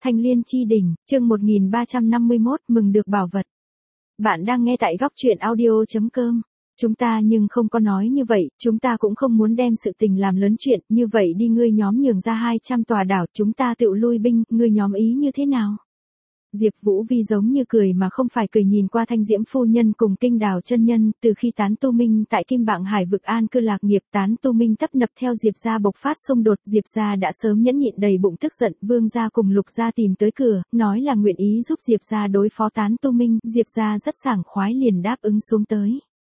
Thanh Liên Chi Đỉnh, chương 1351, mừng được bảo vật. Bạn đang nghe tại góc truyện audio.com. Chúng ta nhưng không có nói như vậy, chúng ta cũng không muốn đem sự tình làm lớn chuyện, như vậy đi ngươi nhóm nhường ra 200 tòa đảo, chúng ta tự lui binh, ngươi nhóm ý như thế nào? Diệp Vũ Vi giống như cười mà không phải cười nhìn qua Thanh Diễm phu nhân cùng Kinh Đào chân nhân, từ khi Tán Tu Minh tại Kim Bạng Hải vực an cư lạc nghiệp, Tán Tu Minh tấp nập theo Diệp gia bộc phát xung đột, Diệp gia đã sớm nhẫn nhịn đầy bụng tức giận, Vương gia cùng Lục gia tìm tới cửa, nói là nguyện ý giúp Diệp gia đối phó Tán Tu Minh, Diệp gia rất sảng khoái liền đáp ứng xuống tới.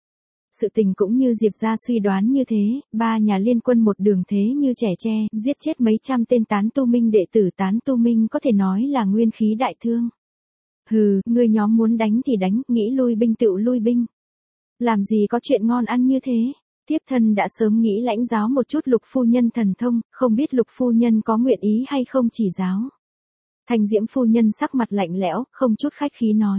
Sự tình cũng như Diệp gia suy đoán như thế, ba nhà liên quân một đường thế như trẻ tre, giết chết mấy trăm tên Tán Tu Minh đệ tử, Tán Tu Minh có thể nói là nguyên khí đại thương. Hừ, ngươi nhóm muốn đánh thì đánh, nghĩ lui binh tựu lui binh. Làm gì có chuyện ngon ăn như thế? Tiếp thân đã sớm nghĩ lãnh giáo một chút Lục phu nhân thần thông, không biết Lục phu nhân có nguyện ý hay không chỉ giáo. Thanh Diễm phu nhân sắc mặt lạnh lẽo, không chút khách khí nói.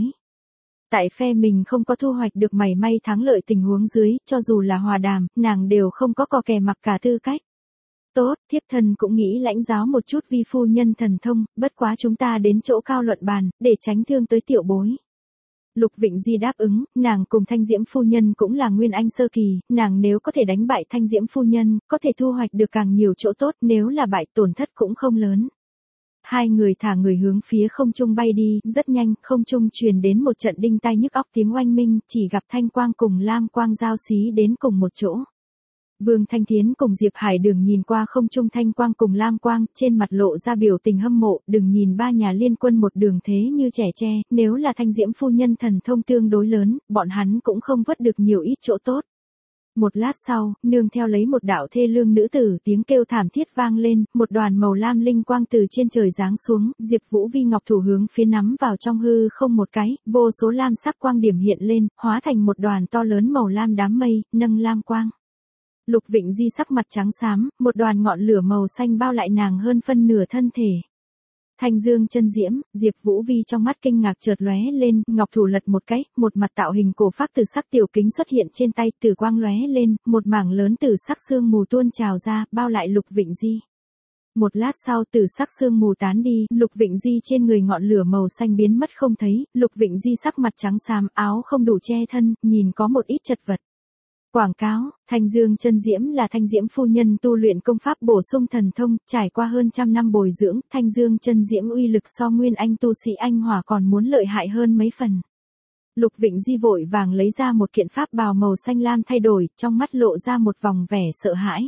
Tại phe mình không có thu hoạch được mảy may thắng lợi tình huống dưới, cho dù là hòa đàm, nàng đều không có cò kè mặc cả tư cách. Tốt, thiếp thân cũng nghĩ lãnh giáo một chút vi phu nhân thần thông, bất quá chúng ta đến chỗ cao luận bàn, để tránh thương tới tiểu bối. Lục Vịnh Di đáp ứng, nàng cùng Thanh Diễm phu nhân cũng là nguyên anh sơ kỳ, nàng nếu có thể đánh bại Thanh Diễm phu nhân, có thể thu hoạch được càng nhiều chỗ tốt, nếu là bại tổn thất cũng không lớn. Hai người thả người hướng phía không trung bay đi, rất nhanh, không trung truyền đến một trận đinh tai nhức óc tiếng oanh minh, chỉ gặp thanh quang cùng lam quang giao xí đến cùng một chỗ. Vương Thanh Thiến cùng Diệp Hải Đường nhìn qua không trung thanh quang cùng lam quang, trên mặt lộ ra biểu tình hâm mộ, đừng nhìn ba nhà liên quân một đường thế như trẻ tre, nếu là Thanh Diễm phu nhân thần thông tương đối lớn, bọn hắn cũng không vớt được nhiều ít chỗ tốt. Một lát sau, nương theo lấy một đạo thê lương nữ tử, tiếng kêu thảm thiết vang lên, một đoàn màu lam linh quang từ trên trời giáng xuống, Diệp Vũ Vi ngọc thủ hướng phía nắm vào trong hư không một cái, vô số lam sắc quang điểm hiện lên, hóa thành một đoàn to lớn màu lam đám mây, nâng lam quang. Lục Vịnh Di sắc mặt trắng xám, một đoàn ngọn lửa màu xanh bao lại nàng hơn phân nửa thân thể. Thanh Dương chân diễm, Diệp Vũ Vi trong mắt kinh ngạc chợt lóe lên, ngọc thủ lật một cái, một mặt tạo hình cổ phác từ sắc tiểu kính xuất hiện trên tay, tử quang lóe lên, một mảng lớn tử sắc sương mù tuôn trào ra, bao lại Lục Vịnh Di. Một lát sau tử sắc sương mù tán đi, Lục Vịnh Di trên người ngọn lửa màu xanh biến mất không thấy, Lục Vịnh Di sắc mặt trắng xám, áo không đủ che thân, nhìn có một ít chật vật. Quảng cáo, Thanh Dương chân diễm là Thanh Diễm phu nhân tu luyện công pháp bổ sung thần thông, trải qua hơn trăm năm bồi dưỡng, Thanh Dương chân diễm uy lực so nguyên anh tu sĩ anh hỏa còn muốn lợi hại hơn mấy phần. Lục Vịnh Di vội vàng lấy ra một kiện pháp bào màu xanh lam thay đổi, trong mắt lộ ra một vòng vẻ sợ hãi.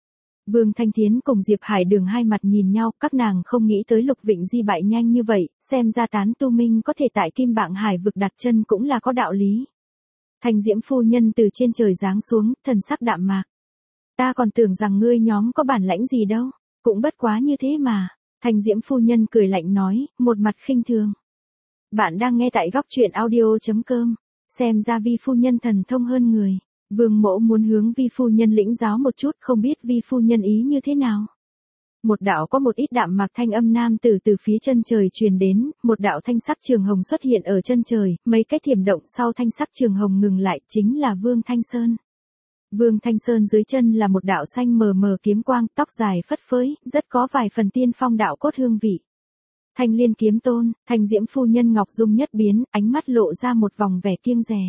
Vương Thanh Thiến cùng Diệp Hải Đường hai mặt nhìn nhau, các nàng không nghĩ tới Lục Vịnh Di bại nhanh như vậy, xem ra Tán Tu Minh có thể tại Kim Bạng Hải vực đặt chân cũng là có đạo lý. Thanh Diễm phu nhân từ trên trời giáng xuống, thần sắc đạm mạc. Ta còn tưởng rằng ngươi nhóm có bản lãnh gì đâu, cũng bất quá như thế mà. Thanh Diễm phu nhân cười lạnh nói, một mặt khinh thường. Bạn đang nghe tại góc truyện audio.com, xem ra vi phu nhân thần thông hơn người. Vương Mỗ muốn hướng vi phu nhân lĩnh giáo một chút, không biết vi phu nhân ý như thế nào. Một đạo có một ít đạm mạc thanh âm nam từ phía chân trời truyền đến, một đạo thanh sắc trường hồng xuất hiện ở chân trời, mấy cái thiểm động sau thanh sắc trường hồng ngừng lại, chính là Vương Thanh Sơn. Vương Thanh Sơn dưới chân là một đạo xanh mờ mờ kiếm quang, tóc dài phất phới, rất có vài phần tiên phong đạo cốt hương vị. Thanh Liên kiếm tôn, Thanh Diễm phu nhân ngọc dung nhất biến, ánh mắt lộ ra một vòng vẻ kiêng dè.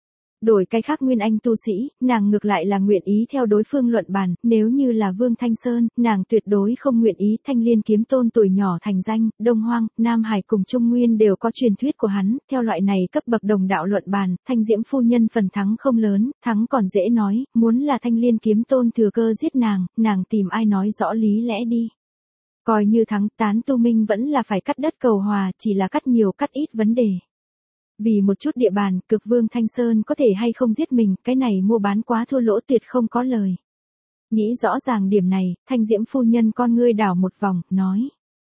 Đổi cái khác nguyên anh tu sĩ, nàng ngược lại là nguyện ý theo đối phương luận bàn, nếu như là Vương Thanh Sơn, nàng tuyệt đối không nguyện ý. Thanh Liên kiếm tôn tuổi nhỏ thành danh, Đông Hoang, Nam Hải cùng Trung Nguyên đều có truyền thuyết của hắn, theo loại này cấp bậc đồng đạo luận bàn, Thanh Diễm phu nhân phần thắng không lớn, thắng còn dễ nói, muốn là Thanh Liên kiếm tôn thừa cơ giết nàng tìm ai nói rõ lý lẽ đi. Coi như thắng, Tán Tu Minh vẫn là phải cắt đất cầu hòa, chỉ là cắt nhiều cắt ít vấn đề. Vì một chút địa bàn, cực Vương Thanh Sơn có thể hay không giết mình, cái này mua bán quá thua lỗ tuyệt không có lời. Nghĩ rõ ràng điểm này, Thanh Diễm phu nhân con ngươi đảo một vòng, nói.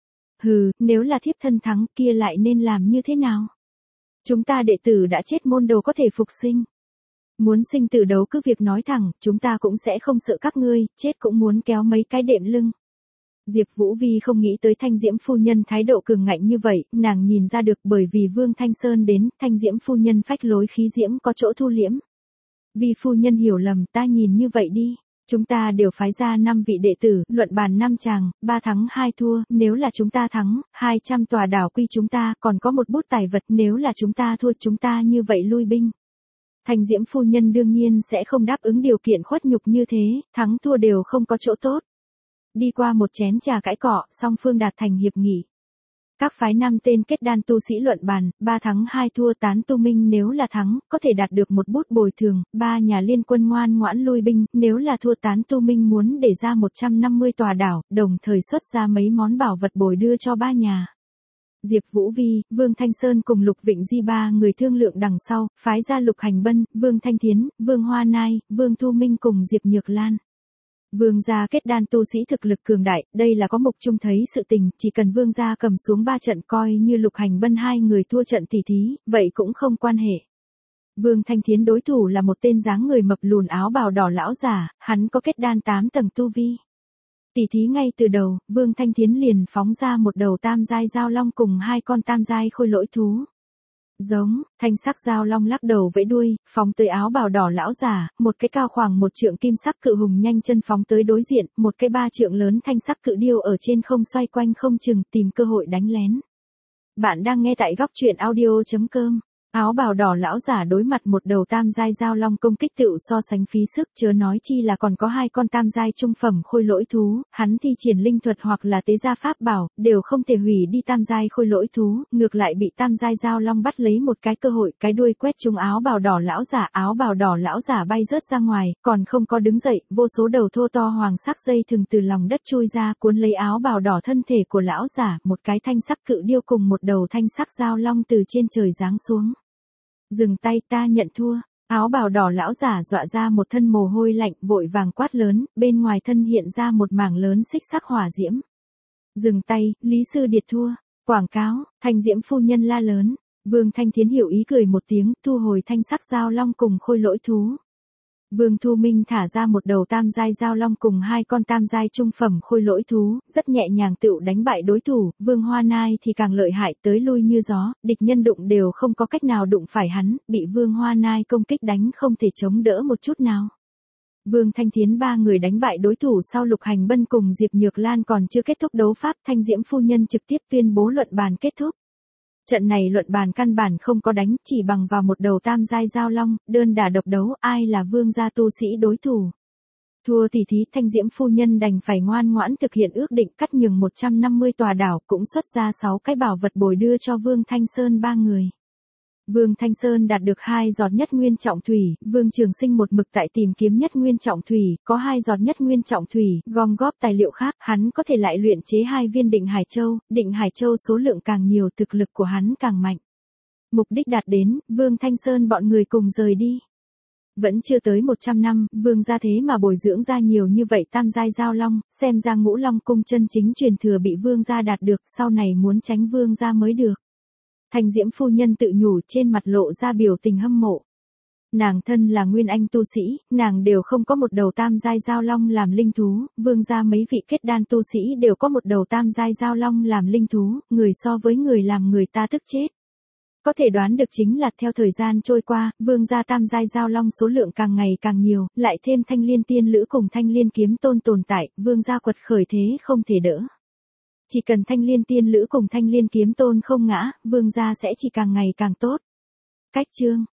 Hừ, nếu là thiếp thân thắng kia lại nên làm như thế nào? Chúng ta đệ tử đã chết môn đồ có thể phục sinh. Muốn sinh tử đấu cứ việc nói thẳng, chúng ta cũng sẽ không sợ các ngươi, chết cũng muốn kéo mấy cái đệm lưng. Diệp Vũ Vi không nghĩ tới Thanh Diễm phu nhân thái độ cường ngạnh như vậy, nàng nhìn ra được bởi vì Vương Thanh Sơn đến, Thanh Diễm phu nhân phách lối khí diễm có chỗ thu liễm. Vi phu nhân hiểu lầm, ta nhìn như vậy đi. Chúng ta đều phái ra 5 vị đệ tử, luận bàn 5 chàng, 3 thắng 2 thua, nếu là chúng ta thắng, 200 tòa đảo quy chúng ta, còn có một bút tài vật, nếu là chúng ta thua chúng ta như vậy lui binh. Thanh Diễm phu nhân đương nhiên sẽ không đáp ứng điều kiện khuất nhục như thế, thắng thua đều không có chỗ tốt. Đi qua một chén trà cãi cọ, song phương đạt thành hiệp nghị. Các phái 5 tên kết đan tu sĩ luận bàn, 3 thắng 2 thua tán tu minh nếu là thắng, có thể đạt được một bút bồi thường, 3 nhà liên quân ngoan ngoãn lui binh, nếu là thua tán tu minh muốn để ra 150 tòa đảo, đồng thời xuất ra mấy món bảo vật bồi đưa cho 3 nhà. Diệp Vũ Vi, Vương Thanh Sơn cùng Lục Vịnh Di 3 người thương lượng đằng sau, phái ra Lục Hành Bân, Vương Thanh Thiến, Vương Hoa Nai, Vương Thu Minh cùng Diệp Nhược Lan. Vương gia kết đan tu sĩ thực lực cường đại, đây là có mục chung thấy sự tình, chỉ cần vương gia cầm xuống 3 trận coi như Lục Hành Bân 2 người thua trận tỷ thí, vậy cũng không quan hệ. Vương Thanh Thiến đối thủ là một tên dáng người mập lùn áo bào đỏ lão giả, hắn có kết đan 8 tầng tu vi. Tỷ thí ngay từ đầu, Vương Thanh Thiến liền phóng ra một đầu tam giai giao long cùng 2 con tam giai khôi lỗi thú. Giống, thanh sắc giao long lắc đầu vẫy đuôi, phóng tới áo bào đỏ lão giả, một cái cao khoảng 1 trượng kim sắc cự hùng nhanh chân phóng tới đối diện, một cái 3 trượng lớn thanh sắc cự điêu ở trên không xoay quanh không chừng tìm cơ hội đánh lén. Bạn đang nghe tại góc truyện audio.com. Áo bào đỏ lão giả đối mặt một đầu tam giai giao long công kích tựu so sánh phí sức, chớ nói chi là còn có 2 con tam giai trung phẩm khôi lỗi thú, hắn thi triển linh thuật hoặc là tế gia pháp bảo, đều không thể hủy đi tam giai khôi lỗi thú, ngược lại bị tam giai giao long bắt lấy một cái cơ hội, cái đuôi quét trúng áo bào đỏ lão giả bay rớt ra ngoài, còn không có đứng dậy, vô số đầu thô to hoàng sắc dây thừng từ lòng đất chui ra, cuốn lấy áo bào đỏ thân thể của lão giả, một cái thanh sắc cự điêu cùng một đầu thanh sắc giao long từ trên trời giáng xuống. Dừng tay, ta nhận thua. Áo bào đỏ lão giả dọa ra một thân mồ hôi lạnh, vội vàng quát lớn, bên ngoài thân hiện ra một mảng lớn xích sắc hỏa diễm. Dừng tay, Lý Sư Điệt thua. Quảng cáo, Thanh Diễm phu nhân la lớn. Vương Thanh Thiến hiểu ý cười một tiếng, thu hồi thanh sắc giao long cùng khôi lỗi thú. Vương Thu Minh thả ra một đầu tam giai giao long cùng 2 con tam giai trung phẩm khôi lỗi thú, rất nhẹ nhàng tựu đánh bại đối thủ, Vương Hoa Nai thì càng lợi hại tới lui như gió, địch nhân đụng đều không có cách nào đụng phải hắn, bị Vương Hoa Nai công kích đánh không thể chống đỡ một chút nào. Vương Thanh Thiến 3 người đánh bại đối thủ sau Lục Hành Bân cùng Diệp Nhược Lan còn chưa kết thúc đấu pháp, Thanh Diễm phu nhân trực tiếp tuyên bố luận bàn kết thúc. Trận này luận bàn căn bản không có đánh, chỉ bằng vào một đầu tam giai giao long, đơn đả độc đấu, ai là vương gia tu sĩ đối thủ. Thua tỷ thí, Thanh Diễm phu nhân đành phải ngoan ngoãn thực hiện ước định cắt nhường 150 tòa đảo, cũng xuất ra 6 cái bảo vật bồi đưa cho Vương Thanh Sơn 3 người. Vương Thanh Sơn đạt được 2 giọt nhất nguyên trọng thủy, Vương Trường Sinh một mực tại tìm kiếm nhất nguyên trọng thủy, có 2 giọt nhất nguyên trọng thủy, gom góp tài liệu khác, hắn có thể lại luyện chế 2 viên định Hải Châu số lượng càng nhiều thực lực của hắn càng mạnh. Mục đích đạt đến, Vương Thanh Sơn bọn người cùng rời đi. Vẫn chưa tới 100 năm, Vương gia thế mà bồi dưỡng ra nhiều như vậy tam giai giao long, xem ra Ngũ Long cung chân chính truyền thừa bị Vương gia đạt được, sau này muốn tránh Vương gia mới được. Thanh Diễm phu nhân tự nhủ, trên mặt lộ ra biểu tình hâm mộ. Nàng thân là nguyên anh tu sĩ, nàng đều không có một đầu tam giai giao long làm linh thú, Vương gia mấy vị kết đan tu sĩ đều có một đầu tam giai giao long làm linh thú, người so với người làm người ta tức chết. Có thể đoán được chính là theo thời gian trôi qua, Vương gia tam giai giao long số lượng càng ngày càng nhiều, lại thêm Thanh Liên tiên lữ cùng Thanh Liên kiếm tôn tồn tại, Vương gia quật khởi thế không thể đỡ. Chỉ cần Thanh Liên tiên lữ cùng Thanh Liên kiếm tôn không ngã, Vương gia sẽ chỉ càng ngày càng tốt. Cách chương